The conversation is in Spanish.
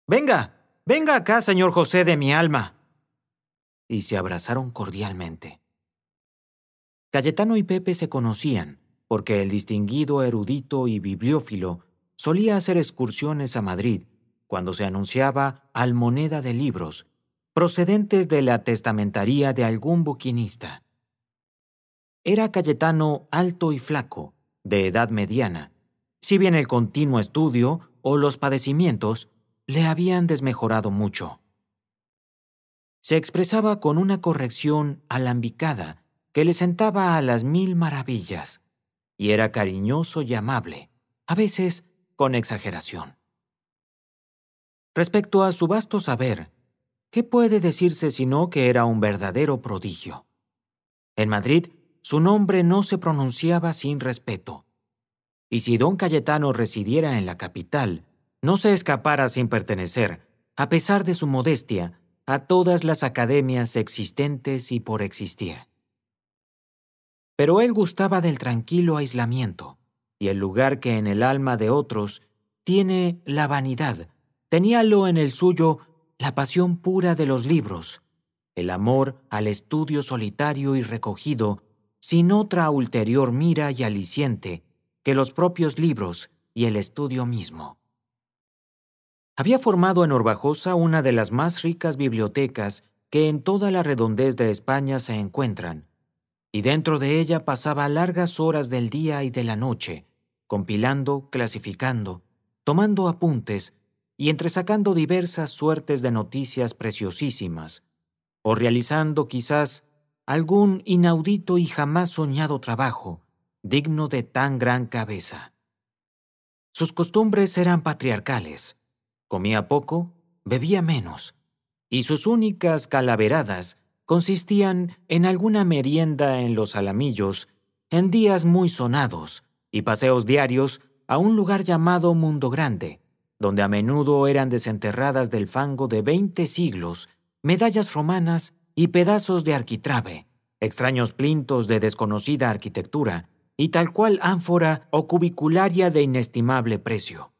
Venga, venga acá, señor José de mi alma. Y se abrazaron cordialmente. Cayetano y Pepe se conocían, porque el distinguido erudito y bibliófilo solía hacer excursiones a Madrid cuando se anunciaba almoneda de libros, procedentes de la testamentaría de algún buquinista. Era Cayetano alto y flaco, de edad mediana, si bien el continuo estudio o los padecimientos le habían desmejorado mucho. Se expresaba con una corrección alambicada que le sentaba a las mil maravillas, y era cariñoso y amable, a veces con exageración. Respecto a su vasto saber, ¿qué puede decirse sino que era un verdadero prodigio? En Madrid, su nombre no se pronunciaba sin respeto, y si don Cayetano residiera en la capital, no se escapara sin pertenecer, a pesar de su modestia, a todas las academias existentes y por existir. Pero él gustaba del tranquilo aislamiento, y el lugar que en el alma de otros tiene la vanidad, teníalo en el suyo la pasión pura de los libros, el amor al estudio solitario y recogido, sin otra ulterior mira y aliciente que los propios libros y el estudio mismo. Había formado en Orbajosa una de las más ricas bibliotecas que en toda la redondez de España se encuentran, y dentro de ella pasaba largas horas del día y de la noche, compilando, clasificando, tomando apuntes y entresacando diversas suertes de noticias preciosísimas, o realizando quizás algún inaudito y jamás soñado trabajo, digno de tan gran cabeza. Sus costumbres eran patriarcales. Comía poco, bebía menos, y sus únicas calaveradas consistían en alguna merienda en los Alamillos, en días muy sonados, y paseos diarios a un lugar llamado Mundo Grande, donde a menudo eran desenterradas del fango de 20 siglos, medallas romanas y pedazos de arquitrabe, extraños plintos de desconocida arquitectura, y tal cual ánfora o cubicularia de inestimable precio.